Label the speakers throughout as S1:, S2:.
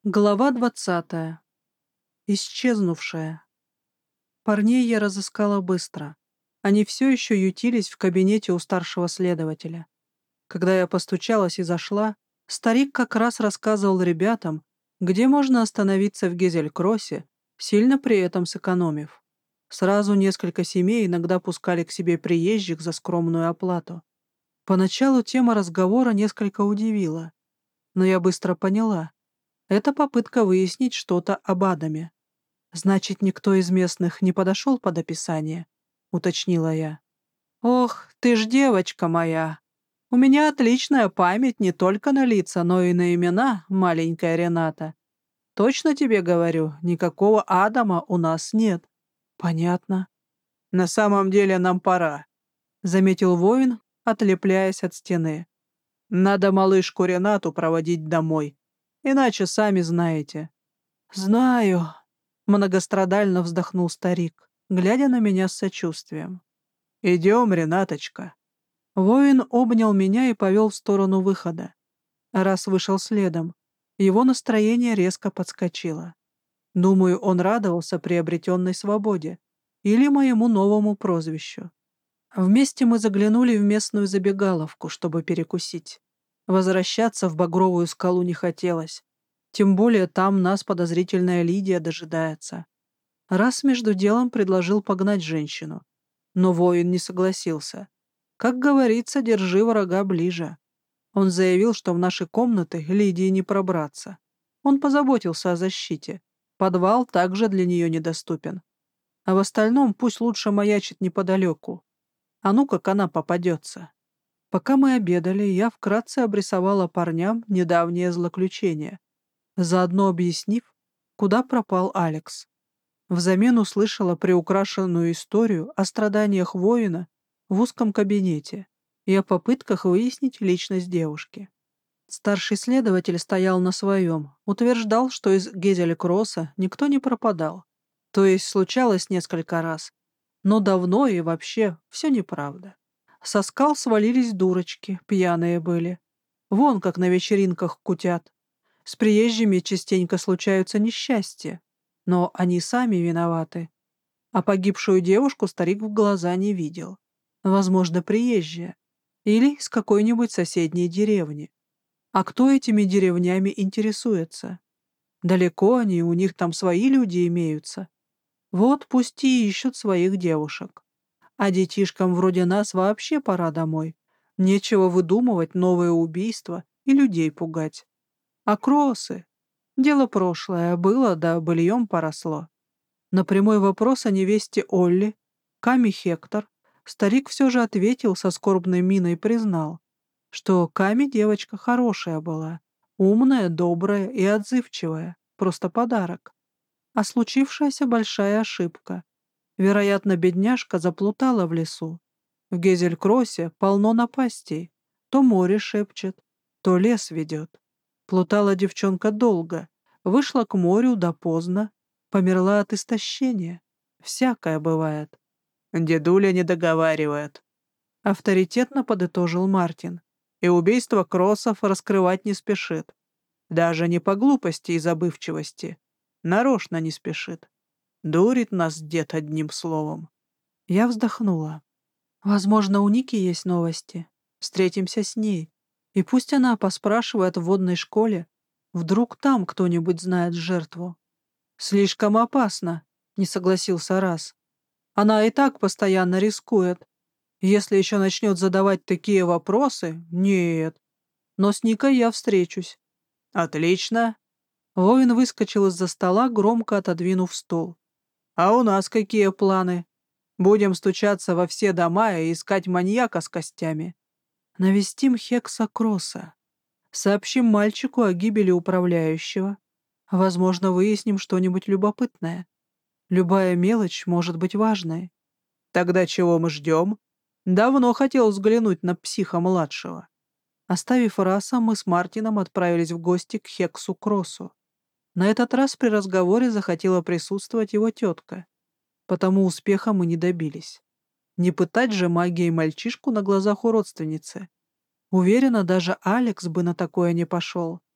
S1: Глава 20. Исчезнувшая. Парней я разыскала быстро. Они все еще ютились в кабинете у старшего следователя. Когда я постучалась и зашла, старик как раз рассказывал ребятам, где можно остановиться в Гезель-Кроссе, сильно при этом сэкономив. Сразу несколько семей иногда пускали к себе приезжих за скромную оплату. Поначалу тема разговора несколько удивила, но я быстро поняла. Это попытка выяснить что-то об Адаме. «Значит, никто из местных не подошел под описание?» — уточнила я. «Ох, ты ж девочка моя! У меня отличная память не только на лица, но и на имена, маленькая Рената. Точно тебе говорю, никакого Адама у нас нет». «Понятно». «На самом деле нам пора», — заметил воин, отлепляясь от стены. «Надо малышку Ренату проводить домой, иначе сами знаете». «Знаю», — многострадально вздохнул старик, глядя на меня с сочувствием. «Идем, Ренаточка». Воин обнял меня и повел в сторону выхода. Раз вышел следом, его настроение резко подскочило. Думаю, он радовался приобретенной свободе или моему новому прозвищу. Вместе мы заглянули в местную забегаловку, чтобы перекусить. Возвращаться в Багровую скалу не хотелось. Тем более там нас подозрительная Лидия дожидается. Раз между делом предложил погнать женщину. Но воин не согласился. Как говорится, держи врага ближе. Он заявил, что в наши комнаты Лидии не пробраться. Он позаботился о защите. Подвал также для нее недоступен. А в остальном пусть лучше маячит неподалеку. А ну, как она попадется. Пока мы обедали, я вкратце обрисовала парням недавнее злоключение, заодно объяснив, куда пропал Алекс. Взамен услышала приукрашенную историю о страданиях воина в узком кабинете и о попытках выяснить личность девушки. Старший следователь стоял на своем, утверждал, что из Гезель-Кросса никто не пропадал. То есть случалось несколько раз, но давно и вообще все неправда. Со скал свалились дурочки, пьяные были. Вон как на вечеринках кутят. С приезжими частенько случаются несчастья, но они сами виноваты. А погибшую девушку старик в глаза не видел. Возможно, приезжая. Или с какой-нибудь соседней деревни. А кто этими деревнями интересуется? Далеко они, у них там свои люди имеются. Вот пусть и ищут своих девушек. А детишкам вроде нас вообще пора домой. Нечего выдумывать новые убийства и людей пугать. А кроссы? Дело прошлое, было, да быльем поросло. На прямой вопрос о невесте Олли, Ками Хектор, старик все же ответил со скорбной миной и признал, что Ками девочка хорошая была, умная, добрая и отзывчивая, просто подарок. А случившаяся большая ошибка. Вероятно, бедняжка заплутала в лесу. В Гезель-Кроссе полно напастей. То море шепчет, то лес ведет. Плутала девчонка долго, вышла к морю да поздно, померла от истощения. Всякое бывает. Дедуля не договаривает. Авторитетно подытожил Мартин. И убийство Кроссов раскрывать не спешит. Даже не по глупости и забывчивости. Нарочно не спешит. Дурит нас дед одним словом. Я вздохнула. Возможно, у Ники есть новости. Встретимся с ней. И пусть она поспрашивает в водной школе. Вдруг там кто-нибудь знает жертву. Слишком опасно, не согласился Раз. Она и так постоянно рискует. Если еще начнет задавать такие вопросы, нет. Но с Никой я встречусь. Отлично. Воин выскочил из-за стола, громко отодвинув стол. А у нас какие планы? Будем стучаться во все дома и искать маньяка с костями. Навестим Хекса Кросса. Сообщим мальчику о гибели управляющего. Возможно, выясним что-нибудь любопытное. Любая мелочь может быть важной. Тогда чего мы ждем? Давно хотел взглянуть на психа-младшего. Оставив Раса, мы с Мартином отправились в гости к Хексу Кроссу. На этот раз при разговоре захотела присутствовать его тетка. Потому успеха мы не добились. Не пытать же магией мальчишку на глазах у родственницы. Уверена, даже Алекс бы на такое не пошел.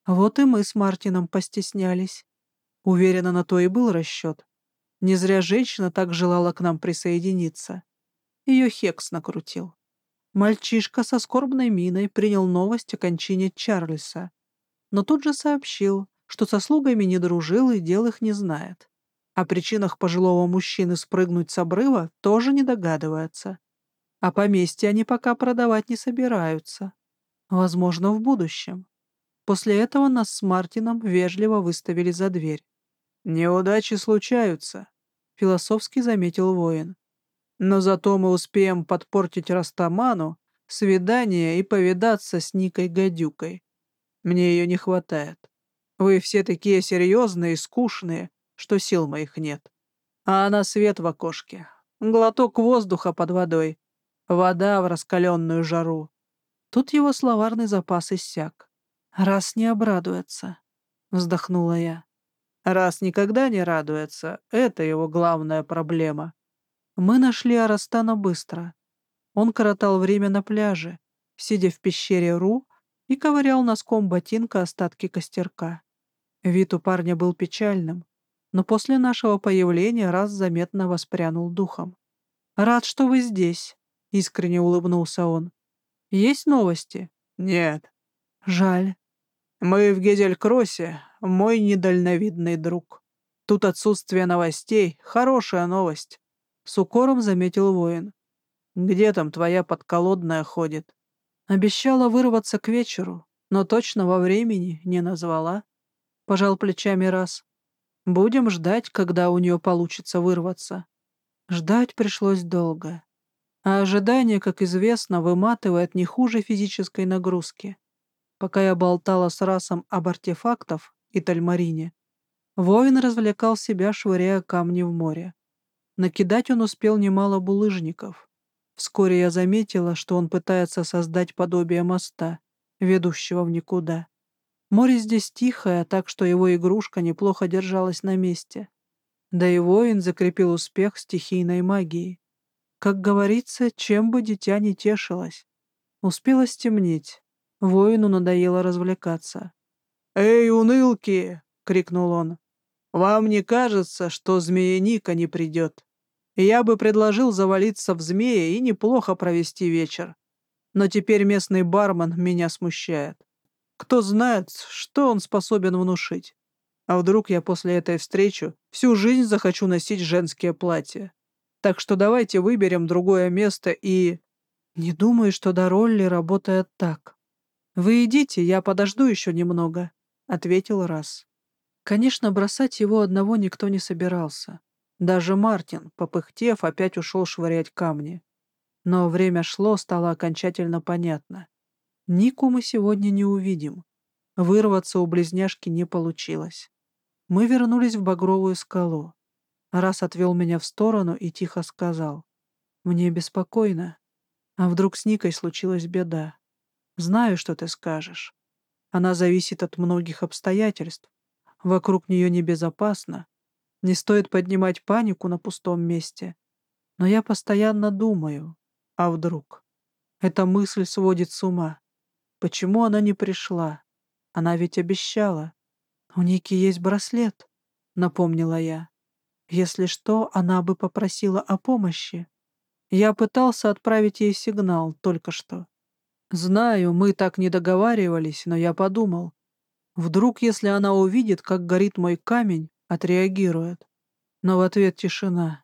S1: Вот и мы с Мартином постеснялись. Уверена, на то и был расчет. Не зря женщина так желала к нам присоединиться. Ее Хекс накрутил. Мальчишка со скорбной миной принял новость о кончине Чарльза, но тут же сообщил, что со слугами не дружил и дел их не знает. О причинах пожилого мужчины спрыгнуть с обрыва тоже не догадывается. А поместье они пока продавать не собираются. Возможно, в будущем. После этого нас с Мартином вежливо выставили за дверь. «Неудачи случаются», — философски заметил воин. «Но зато мы успеем подпортить Растаману свидание и повидаться с Никой-гадюкой. Мне ее не хватает. Вы все такие серьезные и скучные, что сил моих нет. А она свет в окошке, глоток воздуха под водой, вода в раскаленную жару». Тут его словарный запас иссяк. «Раз не обрадуется», — вздохнула я. «Раз никогда не радуется, это его главная проблема». Мы нашли Арастана быстро. Он коротал время на пляже, сидя в пещере Ру и ковырял носком ботинка остатки костерка. Вид у парня был печальным, но после нашего появления раз заметно воспрянул духом. «Рад, что вы здесь», — искренне улыбнулся он. «Есть новости?» «Нет». «Жаль». «Мы в Гезель-Кроссе, мой недальновидный друг. Тут отсутствие новостей — хорошая новость», — с укором заметил воин. «Где там твоя подколодная ходит?» Обещала вырваться к вечеру, но точного времени не назвала. Пожал плечами раз. Будем ждать, когда у нее получится вырваться. Ждать пришлось долго. А ожидание, как известно, выматывает не хуже физической нагрузки. Пока я болтала с Расом об артефактах и Тальмарине, воин развлекал себя, швыряя камни в море. Накидать он успел немало булыжников. Вскоре я заметила, что он пытается создать подобие моста, ведущего в никуда. Море здесь тихое, так что его игрушка неплохо держалась на месте. Да и воин закрепил успех стихийной магией. Как говорится, чем бы дитя не тешилось. Успело стемнеть. Воину надоело развлекаться. «Эй, унылки!» — крикнул он. «Вам не кажется, что змея-Ника не придет? Я бы предложил завалиться в змея и неплохо провести вечер. Но теперь местный бармен меня смущает. Кто знает, что он способен внушить. А вдруг я после этой встречи всю жизнь захочу носить женские платья? Так что давайте выберем другое место и...» «Не думаю, что до Ролли работает так. Вы идите, я подожду еще немного», — ответил Раз. Конечно, бросать его одного никто не собирался. Даже Мартин, попыхтев, опять ушел швырять камни. Но время шло, стало окончательно понятно. Нику мы сегодня не увидим. Вырваться у близняшки не получилось. Мы вернулись в Багровую скалу. Раз отвел меня в сторону и тихо сказал: «Мне беспокойно. А вдруг с Никой случилась беда? Знаю, что ты скажешь. Она зависит от многих обстоятельств. Вокруг нее небезопасно. Не стоит поднимать панику на пустом месте. Но я постоянно думаю, а вдруг? Эта мысль сводит с ума. Почему она не пришла? Она ведь обещала. У Ники есть браслет», — напомнила я. «Если что, она бы попросила о помощи. Я пытался отправить ей сигнал только что. Знаю, мы так не договаривались, но я подумал, вдруг, если она увидит, как горит мой камень, отреагирует. Но в ответ тишина.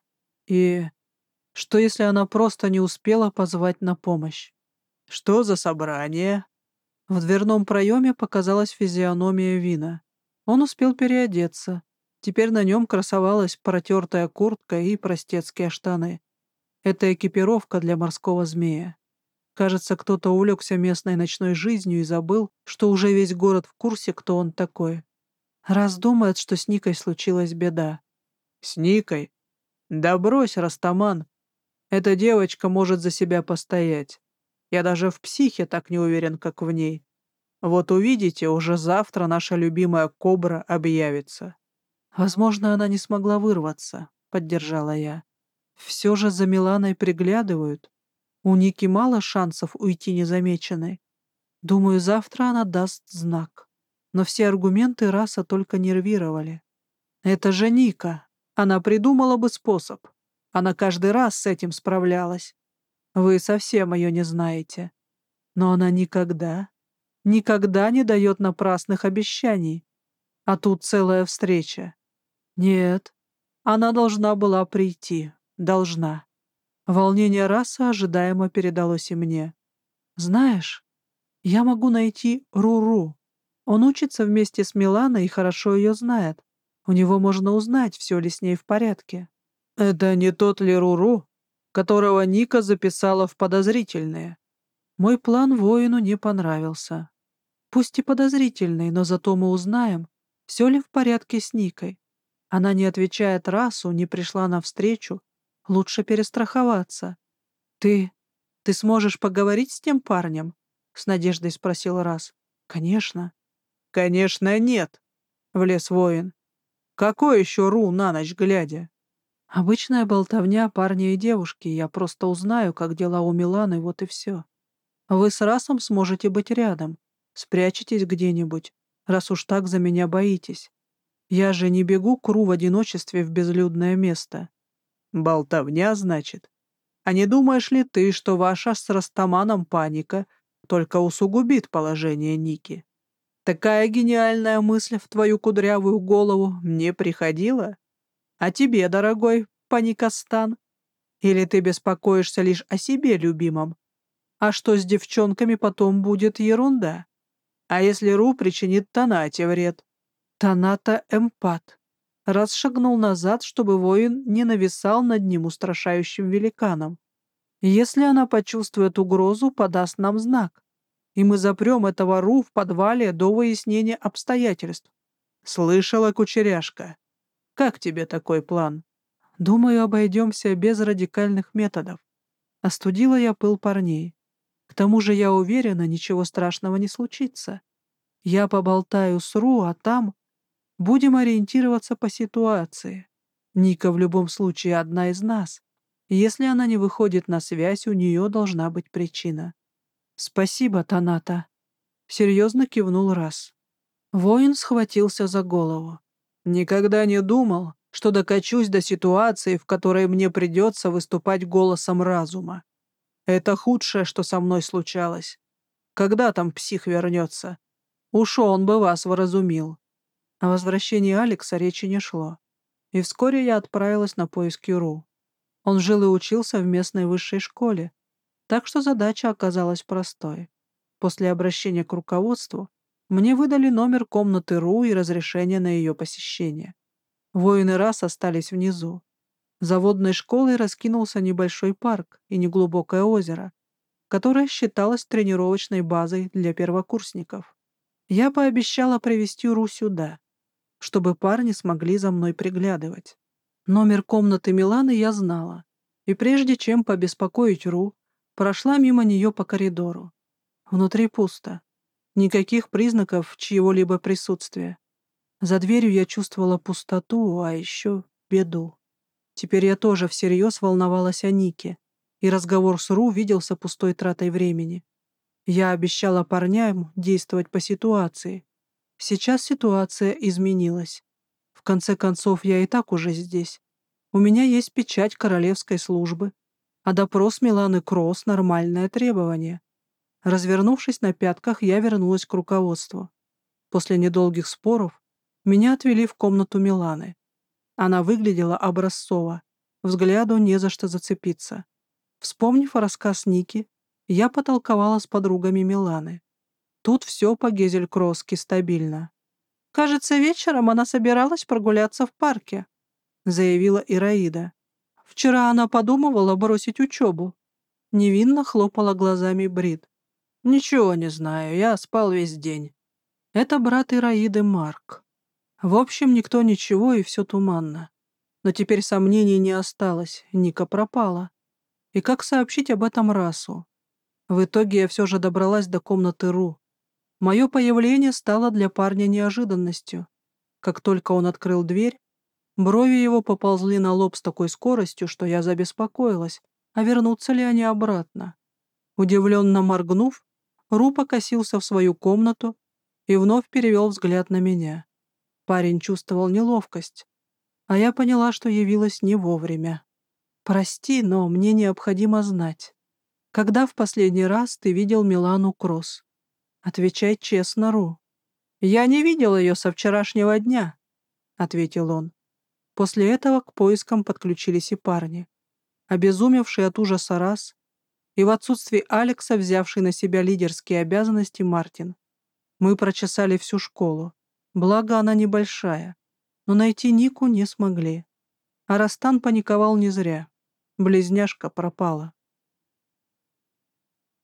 S1: И что, если она просто не успела позвать на помощь?» «Что за собрание?» В дверном проеме показалась физиономия Вина. Он успел переодеться. Теперь на нем красовалась протертая куртка и простецкие штаны. Это экипировка для морского змея. Кажется, кто-то увлекся местной ночной жизнью и забыл, что уже весь город в курсе, кто он такой. Раз думает, что с Никой случилась беда. «С Никой? Да брось, Растаман. Эта девочка может за себя постоять. Я даже в психе так не уверен, как в ней. Вот увидите, уже завтра наша любимая кобра объявится». «Возможно, она не смогла вырваться», — поддержала я. «Все же за Миланой приглядывают. У Ники мало шансов уйти незамеченной. Думаю, завтра она даст знак». Но все аргументы Раса только нервировали. Это же Ника. Она придумала бы способ. Она каждый раз с этим справлялась. Вы совсем ее не знаете. Но она никогда не дает напрасных обещаний. А тут целая встреча. Нет, она должна была прийти. Должна. Волнение Раса ожидаемо передалось и мне. Знаешь, я могу найти Руру. Он учится вместе с Миланой и хорошо ее знает. У него можно узнать, все ли с ней в порядке. Это не тот ли Руру, которого Ника записала в подозрительные? Мой план воину не понравился. Пусть и подозрительный, но зато мы узнаем, все ли в порядке с Никой. Она не отвечает Расу, не пришла навстречу. Лучше перестраховаться. Ты сможешь поговорить с тем парнем? С надеждой спросил Рас. Конечно. Конечно, нет, влез воин. Какой еще Ру на ночь глядя? Обычная болтовня парня и девушки. Я просто узнаю, как дела у Миланы, вот и все. Вы с Расом сможете быть рядом. Спрячетесь где-нибудь, раз уж так за меня боитесь. Я же не бегу к Ру в одиночестве в безлюдное место. Болтовня, значит? А не думаешь ли ты, что ваша с Растаманом паника только усугубит положение Ники? Такая гениальная мысль в твою кудрявую голову не приходила? А тебе, дорогой Паникостан? Или ты беспокоишься лишь о себе, любимом? А что с девчонками потом будет ерунда? А если Ру причинит Танате вред? Таната эмпат. Раз шагнул назад, чтобы воин не нависал над ним устрашающим великаном. Если она почувствует угрозу, подаст нам знак, и мы запрем этого Ру в подвале до выяснения обстоятельств. Слышала, кучеряшка? Как тебе такой план? Думаю, обойдемся без радикальных методов. Остудила я пыл парней. К тому же я уверена, ничего страшного не случится. Я поболтаю с Ру, а там будем ориентироваться по ситуации. Ника в любом случае одна из нас. Если она не выходит на связь, у нее должна быть причина. «Спасибо, Таната», — серьезно кивнул Раз. Воин схватился за голову. «Никогда не думал, что докачусь до ситуации, в которой мне придется выступать голосом разума. Это худшее, что со мной случалось. Когда там псих вернется? Уж он бы вас вразумил». О возвращении Алекса речи не шло. И вскоре я отправилась на поиски Ру. Он жил и учился в местной высшей школе, так что задача оказалась простой. После обращения к руководству мне выдали номер комнаты Ру и разрешение на ее посещение. Воины Рас остались внизу. За водной школой раскинулся небольшой парк и неглубокое озеро, которое считалось тренировочной базой для первокурсников. Я пообещала привести Ру сюда, чтобы парни смогли за мной приглядывать. Номер комнаты Миланы я знала, и прежде чем побеспокоить Ру, прошла мимо нее по коридору. Внутри пусто. Никаких признаков чьего-либо присутствия. За дверью я чувствовала пустоту, а еще беду. Теперь я тоже всерьез волновалась о Нике, и разговор с Ру виделся пустой тратой времени. Я обещала парням действовать по ситуации. Сейчас ситуация изменилась. В конце концов, я и так уже здесь. У меня есть печать королевской службы, а допрос Миланы Кросс — нормальное требование. Развернувшись на пятках, я вернулась к руководству. После недолгих споров меня отвели в комнату Миланы. Она выглядела образцово, взгляду не за что зацепиться. Вспомнив рассказ Ники, я потолковала с подругами Миланы. Тут все по Гезель-Кросски стабильно. «Кажется, вечером она собиралась прогуляться в парке», — заявила Ираида. «Вчера она подумывала бросить учебу». Невинно хлопала глазами Брит. «Ничего не знаю, я спал весь день». Это брат Ираиды Марк. В общем, никто ничего, и все туманно. Но теперь сомнений не осталось, Ника пропала. И как сообщить об этом Расу? В итоге я все же добралась до комнаты Ру. Мое появление стало для парня неожиданностью. Как только он открыл дверь, брови его поползли на лоб с такой скоростью, что я забеспокоилась, а вернутся ли они обратно. Удивленно моргнув, Ру покосился в свою комнату и вновь перевел взгляд на меня. Парень чувствовал неловкость, а я поняла, что явилась не вовремя. «Прости, но мне необходимо знать, когда в последний раз ты видел Милану Кросс? Отвечай честно, Ру». «Я не видел ее со вчерашнего дня», — ответил он. После этого к поискам подключились и парни. Обезумевший от ужаса Раз и в отсутствие Алекса, взявший на себя лидерские обязанности, Мартин. Мы прочесали всю школу. Благо, она небольшая. Но найти Нику не смогли. А Растан паниковал не зря. Близняшка пропала.